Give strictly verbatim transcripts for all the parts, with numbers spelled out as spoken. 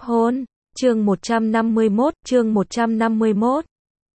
hôn, chương một trăm năm mươi mốt, chương một trăm năm mươi mốt.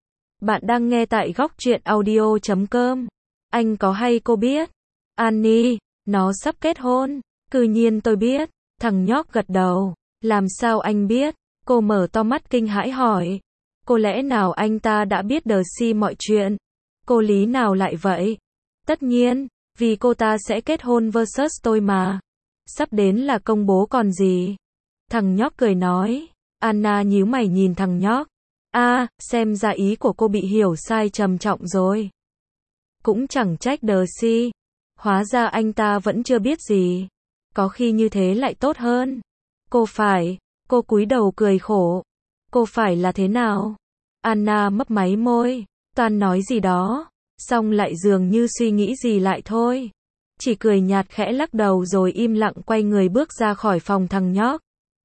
Bạn đang nghe tại góc truyện audio chấm com. Anh có hay cô biết? Annie, nó sắp kết hôn. Cư nhiên tôi biết. Thằng nhóc gật đầu. Làm sao anh biết? Cô mở to mắt kinh hãi hỏi. Cô lẽ nào anh ta đã biết Darcy mọi chuyện? Cô lý nào lại vậy? Tất nhiên, vì cô ta sẽ kết hôn versus tôi mà. Sắp đến là công bố còn gì. Thằng nhóc cười nói. Anna nhíu mày nhìn thằng nhóc. A, à, xem ra ý của cô bị hiểu sai trầm trọng rồi. Cũng chẳng trách Darcy. Hóa ra anh ta vẫn chưa biết gì. Có khi như thế lại tốt hơn. Cô phải, cô cúi đầu cười khổ. Cô phải là thế nào? Anna mấp máy môi, toan nói gì đó, xong lại dường như suy nghĩ gì lại thôi. Chỉ cười nhạt khẽ lắc đầu rồi im lặng quay người bước ra khỏi phòng thằng nhóc.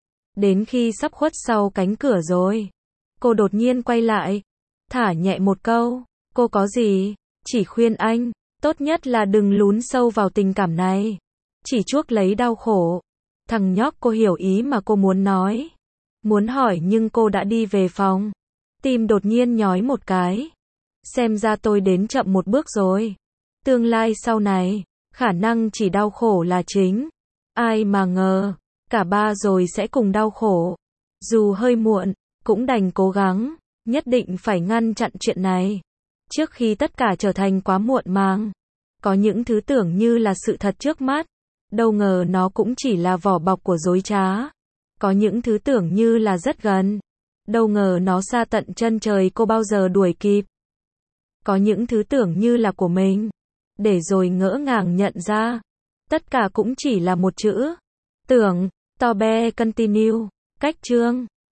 Đến khi sắp khuất sau cánh cửa rồi, cô đột nhiên quay lại, thả nhẹ một câu, cô có gì? Chỉ khuyên anh, tốt nhất là đừng lún sâu vào tình cảm này. Chỉ chuốc lấy đau khổ. Thằng nhóc cô hiểu ý mà cô muốn nói. Muốn hỏi nhưng cô đã đi về phòng. Tim đột nhiên nhói một cái. Xem ra tôi đến chậm một bước rồi. Tương lai sau này, khả năng chỉ đau khổ là chính. Ai mà ngờ, cả ba rồi sẽ cùng đau khổ. Dù hơi muộn, cũng đành cố gắng, nhất định phải ngăn chặn chuyện này. Trước khi tất cả trở thành quá muộn màng. Có những thứ tưởng như là sự thật trước mắt. Đâu ngờ nó cũng chỉ là vỏ bọc của dối trá. Có những thứ tưởng như là rất gần. Đâu ngờ nó xa tận chân trời cô bao giờ đuổi kịp. Có những thứ tưởng như là của mình. Để rồi ngỡ ngàng nhận ra. Tất cả cũng chỉ là một chữ. Tưởng, to be continue. Cách chương.